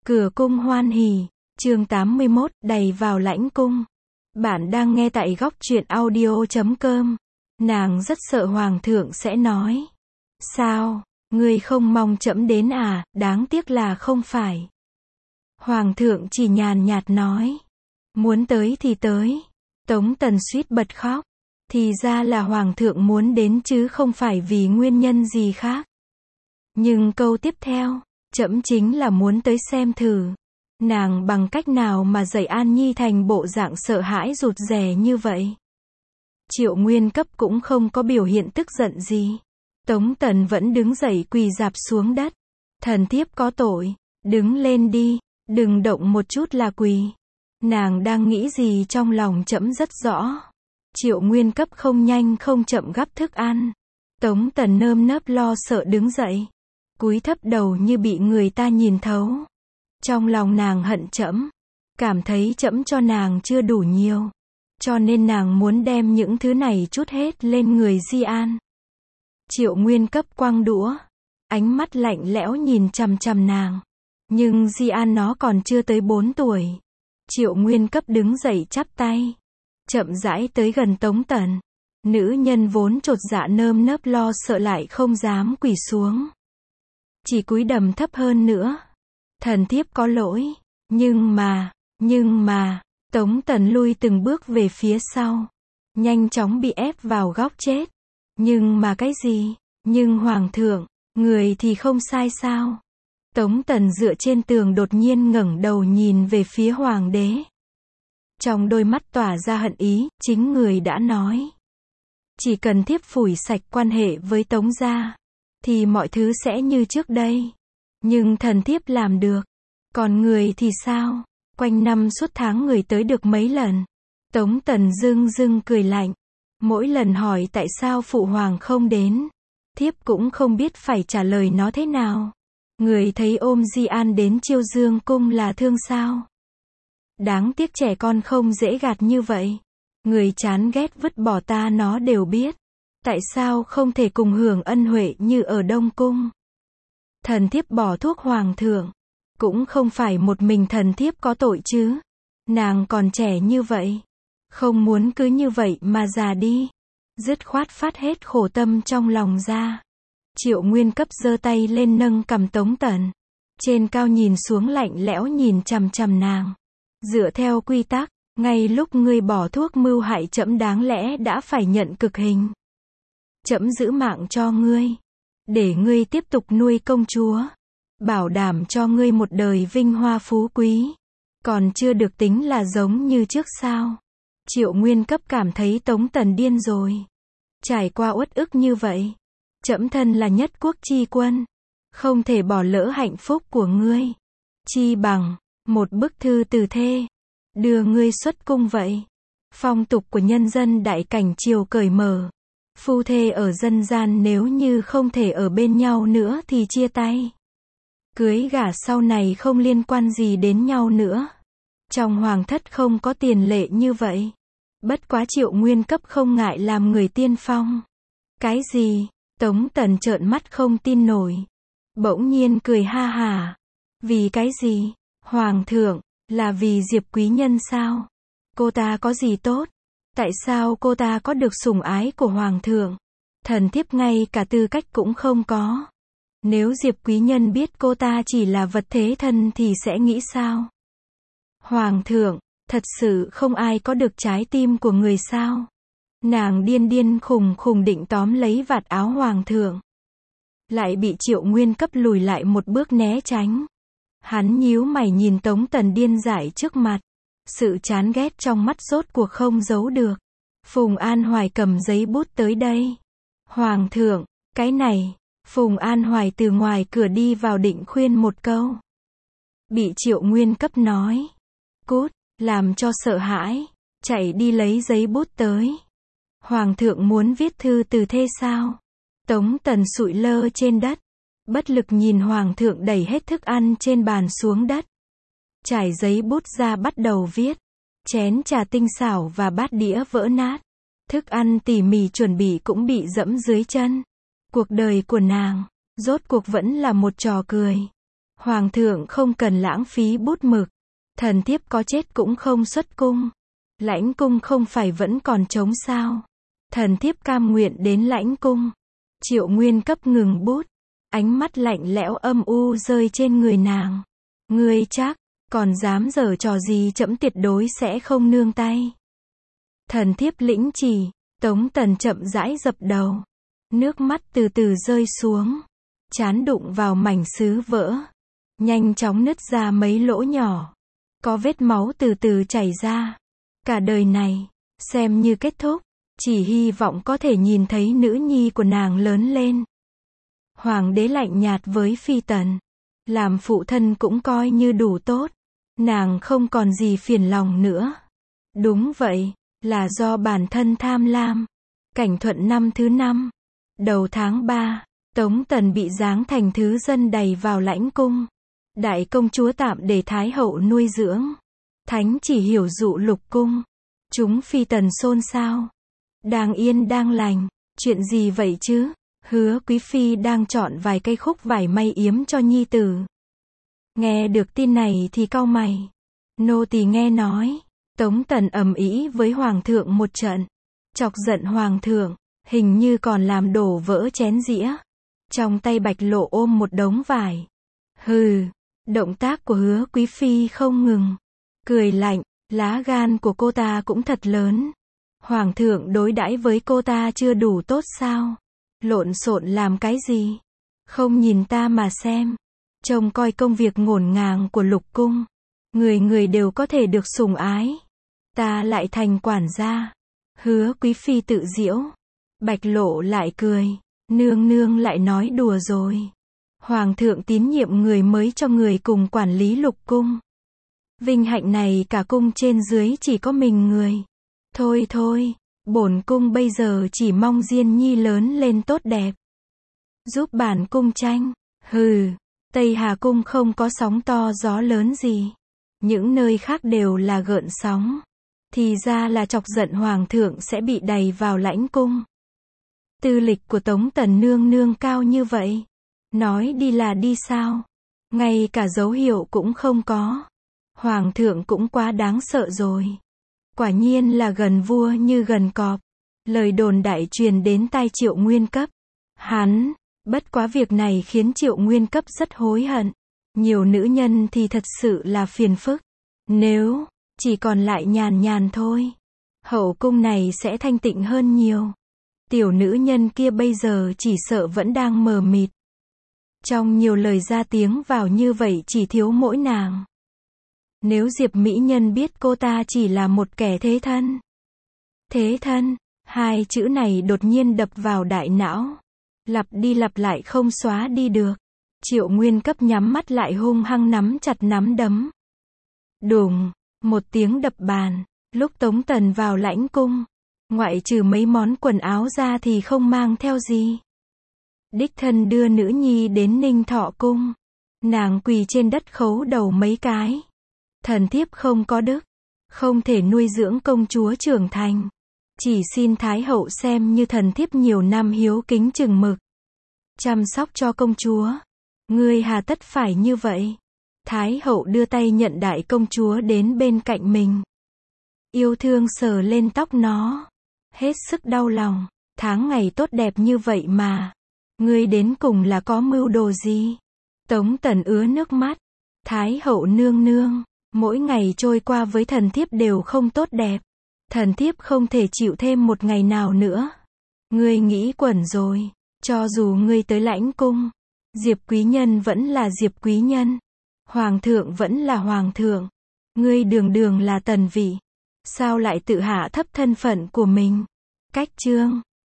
Cửa cung hoan hỉ, chương 81, đầy vào lãnh cung. Bạn đang nghe tại góc truyện audio.com. Nàng rất sợ hoàng thượng sẽ nói. Sao, ngươi không mong trẫm đến à, đáng tiếc là không phải. Hoàng thượng chỉ nhàn nhạt nói. Muốn tới thì tới. Tống Tần suýt bật khóc. Thì ra là hoàng thượng muốn đến chứ không phải vì nguyên nhân gì khác. Nhưng câu tiếp theo, trẫm chính là muốn tới xem thử. Nàng bằng cách nào mà dạy An Nhi thành bộ dạng sợ hãi rụt rè như vậy. Triệu Nguyên Cấp cũng không có biểu hiện tức giận gì. Tống Tần vẫn đứng dậy quỳ rạp xuống đất. Thần thiếp có tội, đứng lên đi, đừng động một chút là quỳ. Nàng đang nghĩ gì trong lòng trẫm rất rõ. Triệu Nguyên Cấp không nhanh không chậm gắp thức ăn. Tống Tần nơm nớp lo sợ đứng dậy. Cúi thấp đầu như bị người ta nhìn thấu. Trong lòng nàng hận trẫm, cảm thấy trẫm cho nàng chưa đủ nhiều, cho nên nàng muốn đem những thứ này trút hết lên người Di An. Triệu Nguyên Cấp quăng đũa, ánh mắt lạnh lẽo nhìn chằm chằm nàng. Nhưng Di An nó còn chưa tới 4 tuổi. Triệu Nguyên Cấp đứng dậy chắp tay, chậm rãi tới gần Tống Tần. Nữ nhân vốn chột dạ nơm nớp lo sợ lại không dám quỳ xuống, chỉ cúi đầm thấp hơn nữa. Thần thiếp có lỗi, nhưng mà, Tống Tần lui từng bước về phía sau, nhanh chóng bị ép vào góc chết. Nhưng mà cái gì? Nhưng hoàng thượng, người thì không sai sao? Tống Tần dựa trên tường đột nhiên ngẩng đầu nhìn về phía hoàng đế. Trong đôi mắt tỏa ra hận ý, chính người đã nói. Chỉ cần thiếp phủi sạch quan hệ với Tống gia, thì mọi thứ sẽ như trước đây. Nhưng thần thiếp làm được. Còn người thì sao? Quanh năm suốt tháng người tới được mấy lần? Tống Tần dưng dưng cười lạnh. Mỗi lần hỏi tại sao phụ hoàng không đến, thiếp cũng không biết phải trả lời nó thế nào. Người thấy ôm Di An đến Chiêu Dương cung là thương sao? Đáng tiếc trẻ con không dễ gạt như vậy. Người chán ghét vứt bỏ ta nó đều biết. Tại sao không thể cùng hưởng ân huệ như ở Đông Cung? Thần thiếp bỏ thuốc hoàng thượng. Cũng không phải một mình thần thiếp có tội chứ. Nàng còn trẻ như vậy. Không muốn cứ như vậy mà già đi. Dứt khoát phát hết khổ tâm trong lòng ra. Triệu Nguyên Cấp giơ tay lên nâng cằm Tống Tần. Trên cao nhìn xuống lạnh lẽo nhìn chằm chằm nàng. Dựa theo quy tắc, ngay lúc ngươi bỏ thuốc mưu hại trẫm đáng lẽ đã phải nhận cực hình. Trẫm giữ mạng cho ngươi, để ngươi tiếp tục nuôi công chúa, bảo đảm cho ngươi một đời vinh hoa phú quý. Còn chưa được tính là giống như trước sao? Triệu Nguyên Cấp cảm thấy Tống Tần điên rồi. Trải qua uất ức như vậy, trẫm thân là nhất quốc chi quân, không thể bỏ lỡ hạnh phúc của ngươi. Chi bằng một bức thư từ thê, đưa ngươi xuất cung vậy. Phong tục của nhân dân đại cảnh triều cởi mở. Phu thê ở dân gian nếu như không thể ở bên nhau nữa thì chia tay. Cưới gả sau này không liên quan gì đến nhau nữa. Trong hoàng thất không có tiền lệ như vậy. Bất quá Triệu Nguyên Cấp không ngại làm người tiên phong. Cái gì? Tống Tần trợn mắt không tin nổi. Bỗng nhiên cười ha hả. Vì cái gì? Hoàng thượng, là vì Diệp quý nhân sao? Cô ta có gì tốt? Tại sao cô ta có được sủng ái của hoàng thượng? Thần thiếp ngay cả tư cách cũng không có. Nếu Diệp quý nhân biết cô ta chỉ là vật thế thân thì sẽ nghĩ sao? Hoàng thượng, thật sự không ai có được trái tim của người sao? Nàng điên điên khùng khùng định tóm lấy vạt áo hoàng thượng. Lại bị Triệu Nguyên Cấp lùi lại một bước né tránh. Hắn nhíu mày nhìn Tống Tần điên dại trước mặt. Sự chán ghét trong mắt rốt cuộc không giấu được. Phùng An Hoài cầm giấy bút tới đây. Hoàng thượng, cái này. Phùng An Hoài từ ngoài cửa đi vào định khuyên một câu. Bị Triệu Nguyên Cấp nói. Cút, làm cho sợ hãi. Chạy đi lấy giấy bút tới. Hoàng thượng muốn viết thư từ thê sao? Tống Tần sụi lơ trên đất. Bất lực nhìn hoàng thượng đẩy hết thức ăn trên bàn xuống đất. Trải giấy bút ra bắt đầu viết. Chén trà tinh xảo và bát đĩa vỡ nát. Thức ăn tỉ mỉ chuẩn bị cũng bị dẫm dưới chân. Cuộc đời của nàng, rốt cuộc vẫn là một trò cười. Hoàng thượng không cần lãng phí bút mực. Thần thiếp có chết cũng không xuất cung. Lãnh cung không phải vẫn còn trống sao? Thần thiếp cam nguyện đến lãnh cung. Triệu Nguyên Cấp ngừng bút. Ánh mắt lạnh lẽo âm u rơi trên người nàng. Ngươi chắc, còn dám giở trò gì trẫm tuyệt đối sẽ không nương tay. Thần thiếp lĩnh chỉ. Tống Tần chậm rãi dập đầu. Nước mắt từ từ rơi xuống. Trán đụng vào mảnh sứ vỡ. Nhanh chóng nứt ra mấy lỗ nhỏ. Có vết máu từ từ chảy ra. Cả đời này, xem như kết thúc. Chỉ hy vọng có thể nhìn thấy nữ nhi của nàng lớn lên. Hoàng đế lạnh nhạt với Phi Tần. Làm phụ thân cũng coi như đủ tốt. Nàng không còn gì phiền lòng nữa. Đúng vậy, là do bản thân tham lam. Cảnh Thuận năm thứ 5. Đầu tháng 3, Tống Tần bị giáng thành thứ dân đầy vào lãnh cung. Đại công chúa tạm để Thái hậu nuôi dưỡng. Thánh chỉ hiểu dụ lục cung. Chúng Phi Tần xôn xao. Đang yên đang lành. Chuyện gì vậy chứ? Hứa Quý Phi đang chọn vài cây khúc vải may yếm cho nhi tử. Nghe được tin này thì cau mày. Nô tỳ nghe nói. Tống Tần ầm ĩ với Hoàng thượng một trận. Chọc giận Hoàng thượng. Hình như còn làm đổ vỡ chén dĩa. Trong tay Bạch Lộ ôm một đống vải. Hừ. Động tác của Hứa Quý Phi không ngừng. Cười lạnh. Lá gan của cô ta cũng thật lớn. Hoàng thượng đối đãi với cô ta chưa đủ tốt sao? Lộn xộn làm cái gì? Không nhìn ta mà xem. Trông coi công việc ngổn ngang của lục cung. Người người đều có thể được sủng ái. Ta lại thành quản gia. Hứa Quý Phi tự giễu. Bạch Lộ lại cười. Nương nương lại nói đùa rồi. Hoàng thượng tín nhiệm người mới cho người cùng quản lý lục cung. Vinh hạnh này cả cung trên dưới chỉ có mình người. Thôi thôi, bổn cung bây giờ chỉ mong Diên Nhi lớn lên tốt đẹp. Giúp bản cung tranh. Hừ, Tây Hà cung không có sóng to gió lớn gì. Những nơi khác đều là gợn sóng. Thì ra là chọc giận Hoàng thượng sẽ bị đày vào lãnh cung. Tư lịch của Tống Tần nương nương cao như vậy. Nói đi là đi sao? Ngay cả dấu hiệu cũng không có. Hoàng thượng cũng quá đáng sợ rồi. Quả nhiên là gần vua như gần cọp. Lời đồn đại truyền đến tai Triệu Nguyên Cấp. Bất quá việc này khiến Triệu Nguyên Cấp rất hối hận. Nhiều nữ nhân thì thật sự là phiền phức. Nếu chỉ còn lại nhàn nhàn thôi, hậu cung này sẽ thanh tịnh hơn nhiều. Tiểu nữ nhân kia bây giờ chỉ sợ vẫn đang mờ mịt. Trong nhiều lời ra tiếng vào như vậy chỉ thiếu mỗi nàng. Nếu Diệp mỹ nhân biết cô ta chỉ là một kẻ thế thân. Thế thân, hai chữ này đột nhiên đập vào đại não. Lặp đi lặp lại không xóa đi được. Triệu Nguyên Cấp nhắm mắt lại hung hăng nắm chặt nắm đấm. Đùng, một tiếng đập bàn. Lúc Tống Tần vào lãnh cung, ngoại trừ mấy món quần áo ra thì không mang theo gì. Đích thân đưa nữ nhi đến Ninh Thọ cung. Nàng quỳ trên đất khấu đầu mấy cái. Thần thiếp không có đức, không thể nuôi dưỡng công chúa trưởng thành. Chỉ xin Thái hậu xem như thần thiếp nhiều năm hiếu kính chừng mực. Chăm sóc cho công chúa. Ngươi hà tất phải như vậy. Thái hậu đưa tay nhận đại công chúa đến bên cạnh mình. Yêu thương sờ lên tóc nó. Hết sức đau lòng. Tháng ngày tốt đẹp như vậy mà. Ngươi đến cùng là có mưu đồ gì? Tống Tần ứa nước mắt. Thái hậu nương nương. Mỗi ngày trôi qua với thần thiếp đều không tốt đẹp. Thần thiếp không thể chịu thêm một ngày nào nữa. Ngươi nghĩ quẩn rồi. Cho dù ngươi tới lãnh cung, Diệp quý nhân vẫn là Diệp quý nhân. Hoàng thượng vẫn là hoàng thượng. Ngươi đường đường là tần vị. Sao lại tự hạ thấp thân phận của mình? Cách chương